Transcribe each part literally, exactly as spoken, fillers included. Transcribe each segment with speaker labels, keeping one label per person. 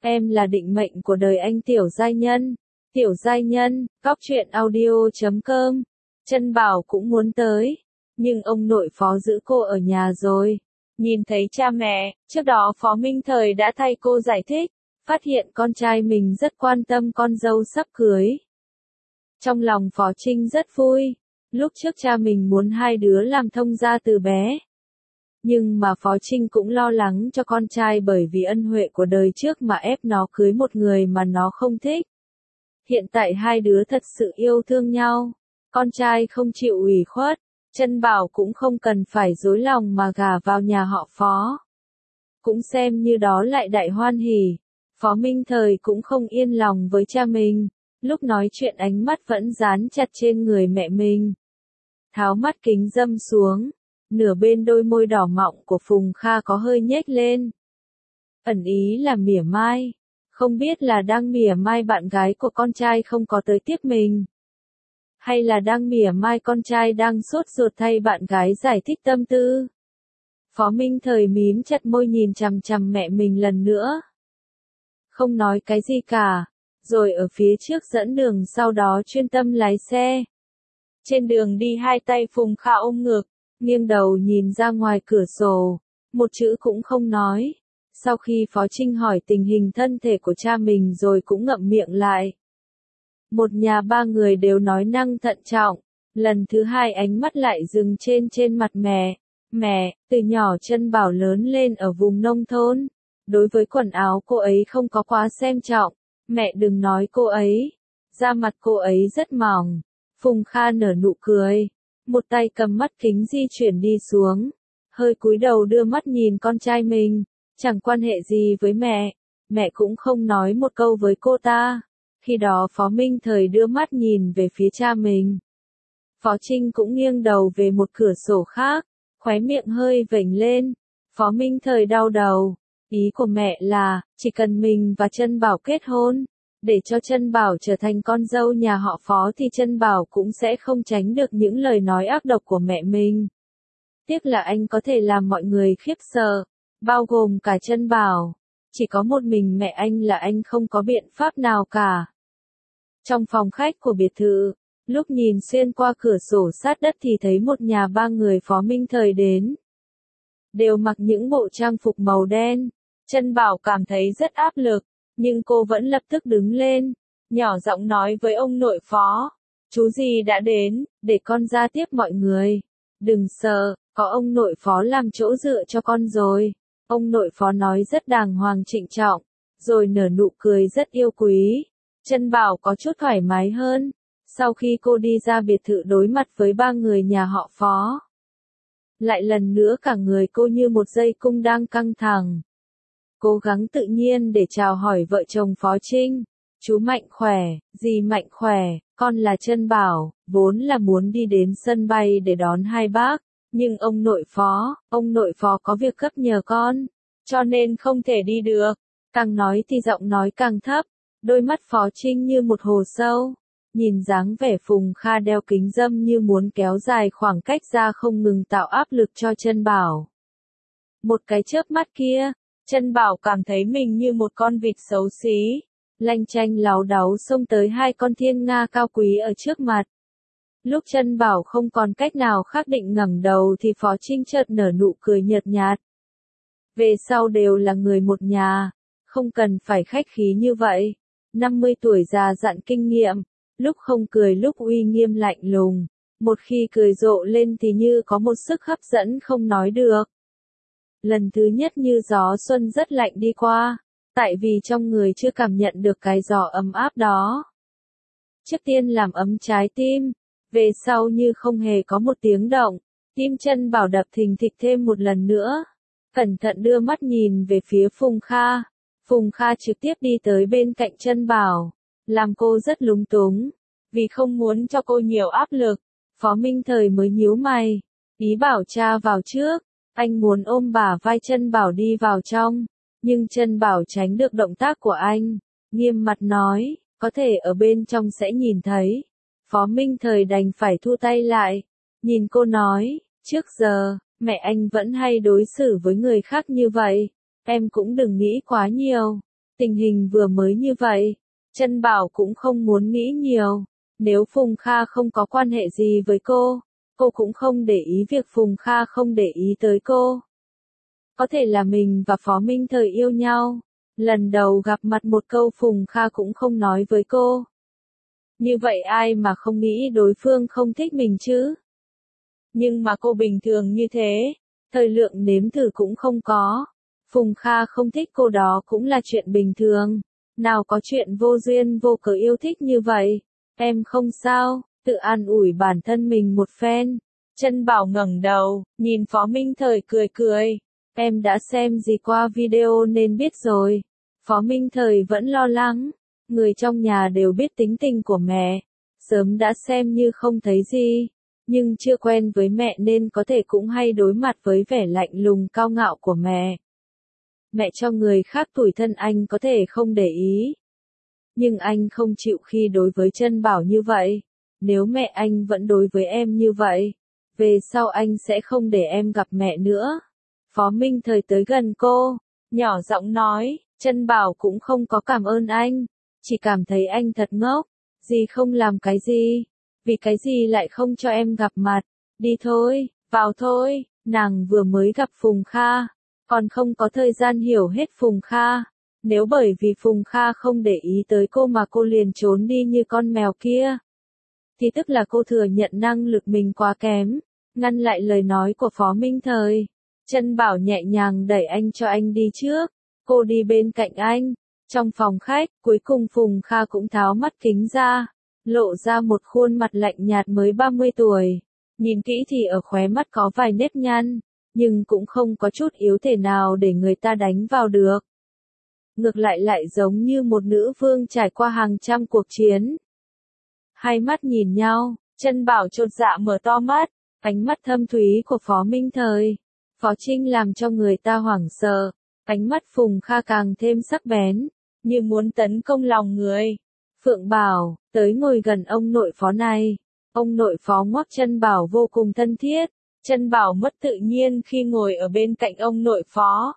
Speaker 1: Em là định mệnh của đời anh Tiểu Giai Nhân. Tiểu Giai Nhân, góc truyện audio chấm com. Trân Bảo cũng muốn tới, nhưng ông nội Phó giữ cô ở nhà rồi. Nhìn thấy cha mẹ, trước đó Phó Minh Thời đã thay cô giải thích, phát hiện con trai mình rất quan tâm con dâu sắp cưới. Trong lòng Phó Trinh rất vui, lúc trước cha mình muốn hai đứa làm thông gia từ bé. Nhưng mà Phó Trinh cũng lo lắng cho con trai bởi vì ân huệ của đời trước mà ép nó cưới một người mà nó không thích. Hiện tại hai đứa thật sự yêu thương nhau, con trai không chịu ủy khuất, Trân Bảo cũng không cần phải dối lòng mà gả vào nhà họ Phó. Cũng xem như đó lại đại hoan hỉ. Phó Minh Thời cũng không yên lòng với cha mình, lúc nói chuyện ánh mắt vẫn dán chặt trên người mẹ mình. Tháo mắt kính râm xuống, nửa bên đôi môi đỏ mọng của Phùng Kha có hơi nhếch lên. Ẩn ý là mỉa mai, không biết là đang mỉa mai bạn gái của con trai không có tới tiếp mình. Hay là đang mỉa mai con trai đang sốt ruột thay bạn gái giải thích tâm tư. Phó Minh Thời mím chặt môi nhìn chằm chằm mẹ mình lần nữa. Không nói cái gì cả, rồi ở phía trước dẫn đường sau đó chuyên tâm lái xe. Trên đường đi hai tay Phùng Kha ôm ngực, nghiêng đầu nhìn ra ngoài cửa sổ, một chữ cũng không nói. Sau khi Phó Trinh hỏi tình hình thân thể của cha mình rồi cũng ngậm miệng lại. Một nhà ba người đều nói năng thận trọng, lần thứ hai ánh mắt lại dừng trên trên mặt mẹ. Mẹ, từ nhỏ Trân Bảo lớn lên ở vùng nông thôn, đối với quần áo cô ấy không có quá xem trọng, mẹ đừng nói cô ấy, da mặt cô ấy rất mỏng. Phùng Kha nở nụ cười, một tay cầm mắt kính di chuyển đi xuống, hơi cúi đầu đưa mắt nhìn con trai mình, chẳng quan hệ gì với mẹ, mẹ cũng không nói một câu với cô ta. Khi đó Phó Minh Thời đưa mắt nhìn về phía cha mình. Phó Trinh cũng nghiêng đầu về một cửa sổ khác, khóe miệng hơi vểnh lên. Phó Minh Thời đau đầu, ý của mẹ là, chỉ cần mình và Trân Bảo kết hôn, để cho Trân Bảo trở thành con dâu nhà họ Phó thì Trân Bảo cũng sẽ không tránh được những lời nói ác độc của mẹ mình. Tiếc là anh có thể làm mọi người khiếp sợ, bao gồm cả Trân Bảo. Chỉ có một mình mẹ anh là anh không có biện pháp nào cả. Trong phòng khách của biệt thự, lúc nhìn xuyên qua cửa sổ sát đất thì thấy một nhà ba người Phó Minh Thời đến. Đều mặc những bộ trang phục màu đen. Trân Bảo cảm thấy rất áp lực, nhưng cô vẫn lập tức đứng lên, nhỏ giọng nói với ông nội Phó. Chú gì đã đến, để con ra tiếp mọi người. Đừng sợ, có ông nội Phó làm chỗ dựa cho con rồi. Ông nội Phó nói rất đàng hoàng trịnh trọng, rồi nở nụ cười rất yêu quý. Trân Bảo có chút thoải mái hơn, sau khi cô đi ra biệt thự đối mặt với ba người nhà họ Phó. Lại lần nữa cả người cô như một dây cung đang căng thẳng. Cố gắng tự nhiên để chào hỏi vợ chồng Phó Trinh. Chú Mạnh khỏe, dì Mạnh khỏe, con là Trân Bảo, vốn là muốn đi đến sân bay để đón hai bác. Nhưng ông nội Phó, ông nội Phó có việc gấp nhờ con, cho nên không thể đi được. Càng nói thì giọng nói càng thấp, đôi mắt Phó Trinh như một hồ sâu. Nhìn dáng vẻ Phùng Kha đeo kính râm như muốn kéo dài khoảng cách ra không ngừng tạo áp lực cho Trân Bảo. Một cái chớp mắt kia, Trân Bảo cảm thấy mình như một con vịt xấu xí, lanh chanh láu dáu xông tới hai con thiên nga cao quý ở trước mặt. Lúc Trân Bảo không còn cách nào khác định ngẩng đầu thì Phó Trinh chợt nở nụ cười nhợt nhạt. Về sau đều là người một nhà, không cần phải khách khí như vậy. năm mươi tuổi già dặn kinh nghiệm, lúc không cười lúc uy nghiêm lạnh lùng, một khi cười rộ lên thì như có một sức hấp dẫn không nói được. Lần thứ nhất như gió xuân rất lạnh đi qua, tại vì trong người chưa cảm nhận được cái gió ấm áp đó. Trước tiên làm ấm trái tim. Về sau như không hề có một tiếng động, tim Trân Bảo đập thình thịch thêm một lần nữa. Cẩn thận đưa mắt nhìn về phía Phùng Kha. Phùng Kha trực tiếp đi tới bên cạnh Trân Bảo, làm cô rất lúng túng. Vì không muốn cho cô nhiều áp lực, Phó Minh Thời mới nhíu mày, ý bảo cha vào trước. Anh muốn ôm bả vai Trân Bảo đi vào trong, nhưng Trân Bảo tránh được động tác của anh, nghiêm mặt nói, có thể ở bên trong sẽ nhìn thấy. Phó Minh Thời đành phải thu tay lại, nhìn cô nói, trước giờ, mẹ anh vẫn hay đối xử với người khác như vậy, em cũng đừng nghĩ quá nhiều. Tình hình vừa mới như vậy, Trân Bảo cũng không muốn nghĩ nhiều. Nếu Phùng Kha không có quan hệ gì với cô, cô cũng không để ý việc Phùng Kha không để ý tới cô. Có thể là mình và Phó Minh Thời yêu nhau. Lần đầu gặp mặt một câu Phùng Kha cũng không nói với cô. Như vậy ai mà không nghĩ đối phương không thích mình chứ? Nhưng mà cô bình thường như thế, thời lượng nếm thử cũng không có. Phùng Kha không thích cô đó cũng là chuyện bình thường. Nào có chuyện vô duyên vô cớ yêu thích như vậy. Em không sao, tự an ủi bản thân mình một phen. Trân Bảo ngẩng đầu, nhìn Phó Minh Thời cười cười. Em đã xem gì qua video nên biết rồi. Phó Minh Thời vẫn lo lắng. Người trong nhà đều biết tính tình của mẹ. Sớm đã xem như không thấy gì. Nhưng chưa quen với mẹ nên có thể cũng hay đối mặt với vẻ lạnh lùng cao ngạo của mẹ. Mẹ cho người khác tủi thân anh có thể không để ý. Nhưng anh không chịu khi đối với Trân Bảo như vậy. Nếu mẹ anh vẫn đối với em như vậy, về sau anh sẽ không để em gặp mẹ nữa. Phó Minh Thời tới gần cô, nhỏ giọng nói, Trân Bảo cũng không có cảm ơn anh, chỉ cảm thấy anh thật ngốc, gì không làm cái gì, vì cái gì lại không cho em gặp mặt, đi thôi, vào thôi, nàng vừa mới gặp Phùng Kha, còn không có thời gian hiểu hết Phùng Kha. Nếu bởi vì Phùng Kha không để ý tới cô mà cô liền trốn đi như con mèo kia, thì tức là cô thừa nhận năng lực mình quá kém, ngăn lại lời nói của Phó Minh Thời. Trân Bảo nhẹ nhàng đẩy anh cho anh đi trước, cô đi bên cạnh anh. Trong phòng khách, cuối cùng Phùng Kha cũng tháo mắt kính ra, lộ ra một khuôn mặt lạnh nhạt mới ba mươi tuổi. Nhìn kỹ thì ở khóe mắt có vài nếp nhăn, nhưng cũng không có chút yếu thể nào để người ta đánh vào được. Ngược lại lại giống như một nữ vương trải qua hàng trăm cuộc chiến. Hai mắt nhìn nhau, Trân Bảo chột dạ mở to mắt, ánh mắt thâm thúy của Phó Minh Thời, Phó Trinh làm cho người ta hoảng sợ, ánh mắt Phùng Kha càng thêm sắc bén, như muốn tấn công lòng người. Phượng Bảo, tới ngồi gần ông nội Phó này. Ông nội Phó ngoắc Trân Bảo vô cùng thân thiết, Trân Bảo mất tự nhiên khi ngồi ở bên cạnh ông nội Phó.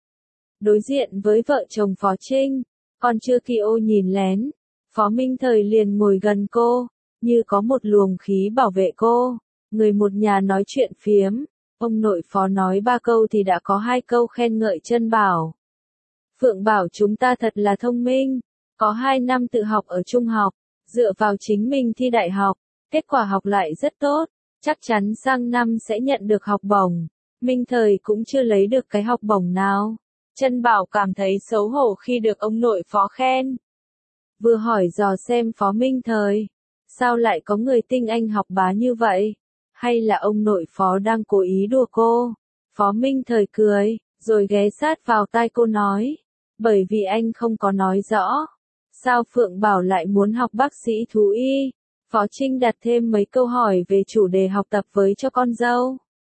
Speaker 1: Đối diện với vợ chồng Phó Trinh, còn chưa kịp ô nhìn lén, Phó Minh Thời liền ngồi gần cô, như có một luồng khí bảo vệ cô. Người một nhà nói chuyện phiếm, ông nội Phó nói ba câu thì đã có hai câu khen ngợi Trân Bảo. Phượng Bảo chúng ta thật là thông minh, có hai năm tự học ở trung học, dựa vào chính mình thi đại học, kết quả học lại rất tốt, chắc chắn sang năm sẽ nhận được học bổng. Minh Thời cũng chưa lấy được cái học bổng nào. Trân Bảo cảm thấy xấu hổ khi được ông nội Phó khen. Vừa hỏi dò xem Phó Minh Thời, sao lại có người tinh anh học bá như vậy? Hay là ông nội Phó đang cố ý đùa cô? Phó Minh Thời cười, rồi ghé sát vào tai cô nói, bởi vì anh không có nói rõ. Sao Phượng Bảo lại muốn học bác sĩ thú y? Phó Trinh đặt thêm mấy câu hỏi về chủ đề học tập với cho con dâu.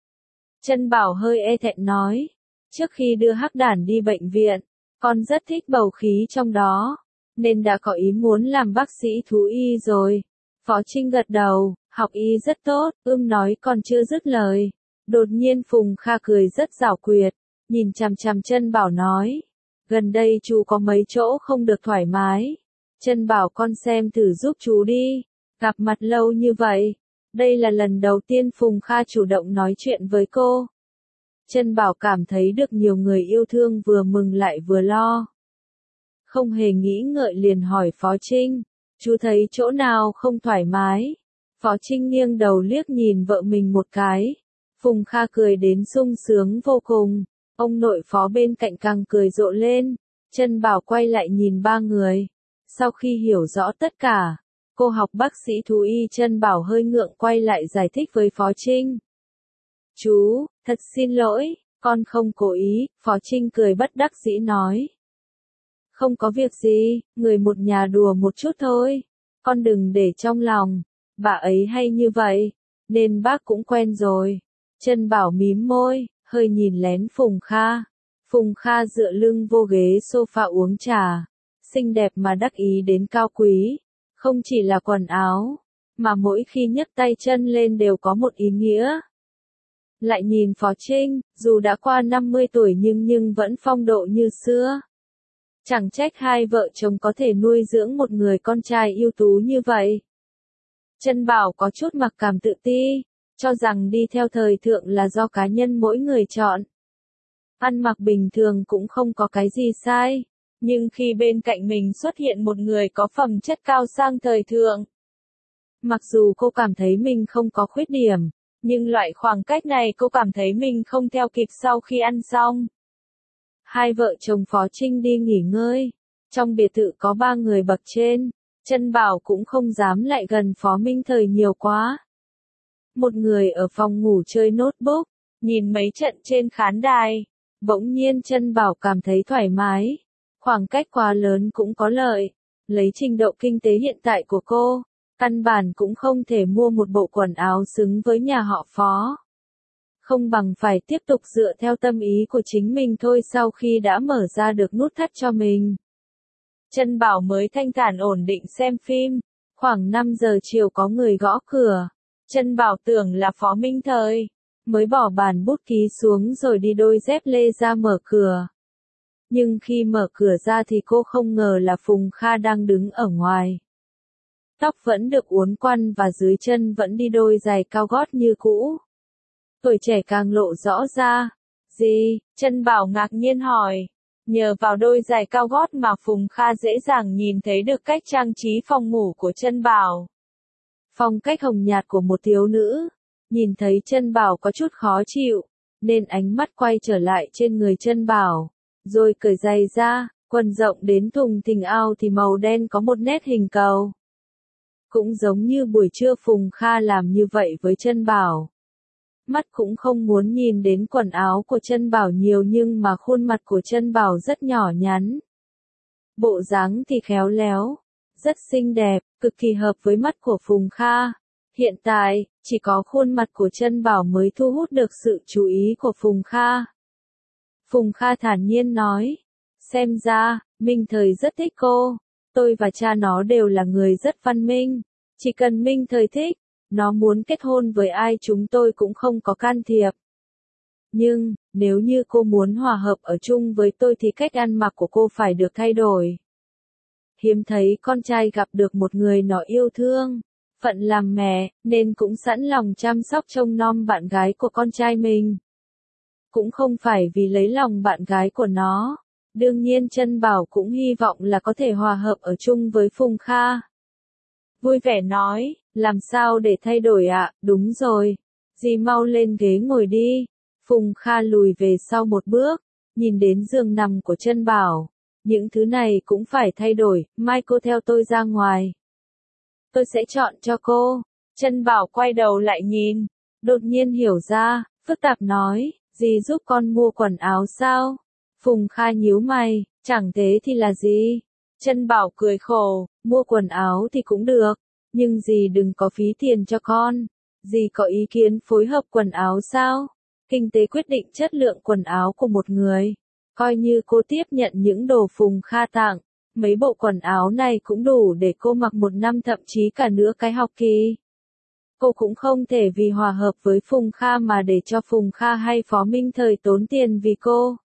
Speaker 1: Trân Bảo hơi e thẹn nói, trước khi đưa Hắc Đản đi bệnh viện, con rất thích bầu khí trong đó, nên đã có ý muốn làm bác sĩ thú y rồi. Phó Trinh gật đầu, học y rất tốt, ưm nói còn chưa dứt lời. Đột nhiên Phùng Kha cười rất giảo quyệt, nhìn chằm chằm Trân Bảo nói, gần đây chú có mấy chỗ không được thoải mái. Trân Bảo con xem thử giúp chú đi, gặp mặt lâu như vậy. Đây là lần đầu tiên Phùng Kha chủ động nói chuyện với cô. Trân Bảo cảm thấy được nhiều người yêu thương vừa mừng lại vừa lo. Không hề nghĩ ngợi liền hỏi Phó Trinh, chú thấy chỗ nào không thoải mái? Phó Trinh nghiêng đầu liếc nhìn vợ mình một cái. Phùng Kha cười đến sung sướng vô cùng. Ông nội Phó bên cạnh càng cười rộ lên. Trân Bảo quay lại nhìn ba người. Sau khi hiểu rõ tất cả, cô học bác sĩ thú y Trân Bảo hơi ngượng quay lại giải thích với Phó Trinh. Chú, thật xin lỗi, con không cố ý, Phó Trinh cười bất đắc dĩ nói. Không có việc gì, người một nhà đùa một chút thôi, con đừng để trong lòng, bà ấy hay như vậy, nên bác cũng quen rồi. Trân Bảo mím môi, hơi nhìn lén Phùng Kha. Phùng Kha dựa lưng vô ghế sofa uống trà, xinh đẹp mà đắc ý đến cao quý, không chỉ là quần áo, mà mỗi khi nhấc tay chân lên đều có một ý nghĩa. Lại nhìn Phó Trinh, dù đã qua năm mươi tuổi nhưng nhưng vẫn phong độ như xưa. Chẳng trách hai vợ chồng có thể nuôi dưỡng một người con trai ưu tú như vậy. Trân Bảo có chút mặc cảm tự ti, cho rằng đi theo thời thượng là do cá nhân mỗi người chọn. Ăn mặc bình thường cũng không có cái gì sai, nhưng khi bên cạnh mình xuất hiện một người có phẩm chất cao sang thời thượng. Mặc dù cô cảm thấy mình không có khuyết điểm, nhưng loại khoảng cách này cô cảm thấy mình không theo kịp sau khi ăn xong. Hai vợ chồng Phó Trinh đi nghỉ ngơi. Trong biệt thự có ba người bậc trên, Trân Bảo cũng không dám lại gần Phó Minh Thời nhiều quá. Một người ở phòng ngủ chơi notebook, nhìn mấy trận trên khán đài. Bỗng nhiên Trân Bảo cảm thấy thoải mái. Khoảng cách quá lớn cũng có lợi. Lấy trình độ kinh tế hiện tại của cô, căn bản cũng không thể mua một bộ quần áo xứng với nhà họ Phó. Không bằng phải tiếp tục dựa theo tâm ý của chính mình thôi sau khi đã mở ra được nút thắt cho mình. Trân Bảo mới thanh thản ổn định xem phim. Khoảng năm giờ chiều có người gõ cửa. Trân Bảo tưởng là Phó Minh Thời. Mới bỏ bàn bút ký xuống rồi đi đôi dép lê ra mở cửa. Nhưng khi mở cửa ra thì cô không ngờ là Phùng Kha đang đứng ở ngoài. Tóc vẫn được uốn quăn và dưới chân vẫn đi đôi giày cao gót như cũ. Tuổi trẻ càng lộ rõ ra. Gì? Trân Bảo ngạc nhiên hỏi. Nhờ vào đôi giày cao gót mà Phùng Kha dễ dàng nhìn thấy được cách trang trí phòng ngủ của Trân Bảo. Phong cách hồng nhạt của một thiếu nữ. Nhìn thấy Trân Bảo có chút khó chịu, nên ánh mắt quay trở lại trên người Trân Bảo. Rồi cởi giày ra, quần rộng đến thùng thình ao thì màu đen có một nét hình cầu. Cũng giống như buổi trưa Phùng Kha làm như vậy với Trân Bảo. Mắt cũng không muốn nhìn đến quần áo của Trân Bảo nhiều nhưng mà khuôn mặt của Trân Bảo rất nhỏ nhắn. Bộ dáng thì khéo léo, rất xinh đẹp, cực kỳ hợp với mắt của Phùng Kha. Hiện tại, chỉ có khuôn mặt của Trân Bảo mới thu hút được sự chú ý của Phùng Kha. Phùng Kha thản nhiên nói, xem ra, Minh Thời rất thích cô, tôi và cha nó đều là người rất văn minh, chỉ cần Minh Thời thích, nó muốn kết hôn với ai chúng tôi cũng không có can thiệp. Nhưng, nếu như cô muốn hòa hợp ở chung với tôi thì cách ăn mặc của cô phải được thay đổi. Hiếm thấy con trai gặp được một người nó yêu thương. Phận làm mẹ, nên cũng sẵn lòng chăm sóc trông nom bạn gái của con trai mình. Cũng không phải vì lấy lòng bạn gái của nó. Đương nhiên Trân Bảo cũng hy vọng là có thể hòa hợp ở chung với Phùng Kha. Vui vẻ nói, làm sao để thay đổi ạ, à? Đúng rồi. Dì mau lên ghế ngồi đi. Phùng Kha lùi về sau một bước, nhìn đến giường nằm của Trân Bảo. Những thứ này cũng phải thay đổi, mai cô theo tôi ra ngoài. Tôi sẽ chọn cho cô. Trân Bảo quay đầu lại nhìn. Đột nhiên hiểu ra, phức tạp nói, dì giúp con mua quần áo sao? Phùng Kha nhíu mày, chẳng thế thì là gì? Trân Bảo cười khổ, mua quần áo thì cũng được, nhưng dì đừng có phí tiền cho con. Dì có ý kiến phối hợp quần áo sao? Kinh tế quyết định chất lượng quần áo của một người. Coi như cô tiếp nhận những đồ Phùng Kha tặng. Mấy bộ quần áo này cũng đủ để cô mặc một năm thậm chí cả nửa cái học kỳ. Cô cũng không thể vì hòa hợp với Phùng Kha mà để cho Phùng Kha hay Phó Minh Thời tốn tiền vì cô.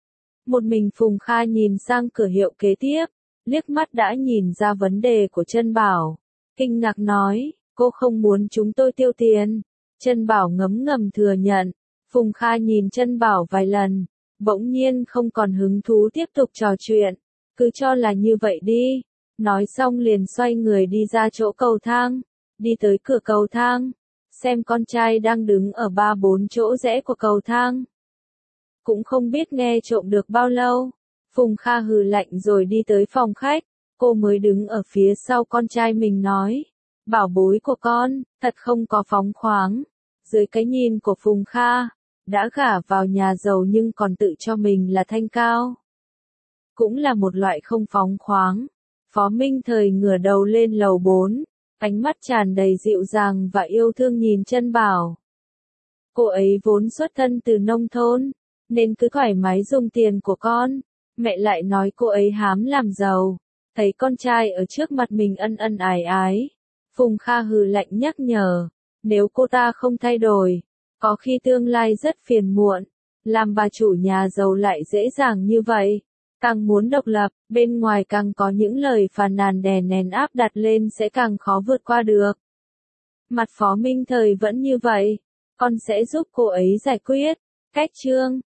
Speaker 1: Một mình Phùng Kha nhìn sang cửa hiệu kế tiếp, liếc mắt đã nhìn ra vấn đề của Trân Bảo. Kinh ngạc nói, cô không muốn chúng tôi tiêu tiền. Trân Bảo ngấm ngầm thừa nhận. Phùng Kha nhìn Trân Bảo vài lần, bỗng nhiên không còn hứng thú tiếp tục trò chuyện. Cứ cho là như vậy đi. Nói xong liền xoay người đi ra chỗ cầu thang. Đi tới cửa cầu thang. Xem con trai đang đứng ở ba bốn chỗ rẽ của cầu thang. Cũng không biết nghe trộm được bao lâu. Phùng Kha hừ lạnh rồi đi tới phòng khách. Cô mới đứng ở phía sau con trai mình nói. Bảo bối của con, thật không có phóng khoáng. Dưới cái nhìn của Phùng Kha, đã gả vào nhà giàu nhưng còn tự cho mình là thanh cao. Cũng là một loại không phóng khoáng. Phó Minh Thời ngửa đầu lên lầu bốn, ánh mắt tràn đầy dịu dàng và yêu thương nhìn Trân Bảo. Cô ấy vốn xuất thân từ nông thôn, nên cứ thoải mái dùng tiền của con. Mẹ lại nói cô ấy hám làm giàu. Thấy con trai ở trước mặt mình ân ân ái ái. Phùng Kha hừ lạnh nhắc nhở. Nếu cô ta không thay đổi, có khi tương lai rất phiền muộn. Làm bà chủ nhà giàu lại dễ dàng như vậy. Càng muốn độc lập, bên ngoài càng có những lời phàn nàn đè nén áp đặt lên sẽ càng khó vượt qua được. Mặt Phó Minh Thời vẫn như vậy, con sẽ giúp cô ấy giải quyết. Cách chương